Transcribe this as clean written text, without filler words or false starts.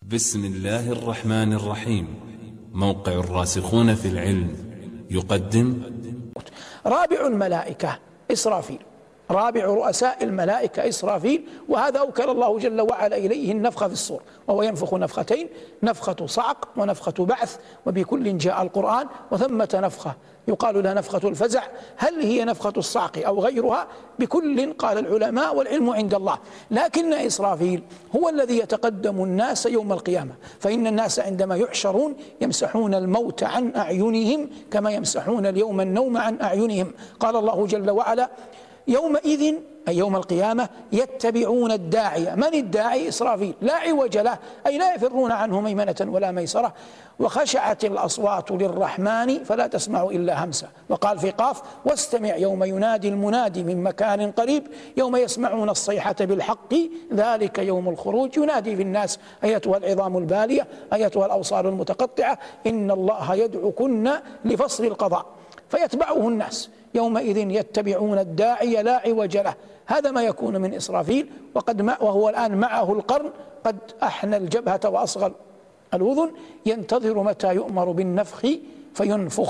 بسم الله الرحمن الرحيم. موقع الراسخون في العلم يقدم رابع الملائكة إسرافيل، رابع رؤساء الملائكة إسرافيل، وهذا أوكل الله جل وعلا إليه النفخ في الصور، وهو ينفخ نفختين، نفخة صعق ونفخة بعث، وبكل جاء القرآن. وثمة نفخة يقال لها نفخة الفزع، هل هي نفخة الصعق أو غيرها؟ بكل قال العلماء، والعلم عند الله. لكن إسرافيل هو الذي يتقدم الناس يوم القيامة، فإن الناس عندما يحشرون يمسحون الموت عن أعينهم كما يمسحون اليوم النوم عن أعينهم. قال الله جل وعلا: يومئذ أي يوم القيامة يتبعون الداعية. من الداعي؟ إسرافيل، لا عوج له، أي لا يفرون عنه ميمنة ولا ميسرة. وخشعت الأصوات للرحمن فلا تسمع إلا همسا. وقال في قاف: واستمع يوم ينادي المنادي من مكان قريب يوم يسمعون الصيحة بالحق ذلك يوم الخروج. ينادي في الناس: أيتها العظام البالية، أيتها الأوصال المتقطعة، إن الله يدعوكن لفصل القضاء. فيتبعه الناس يومئذ يتبعون الداعي لا عوج له. هذا ما يكون من إسرافيل، وهو الآن معه القرن، قد أحنى الجبهة وأصغى الأذن، ينتظر متى يؤمر بالنفخ فينفخ.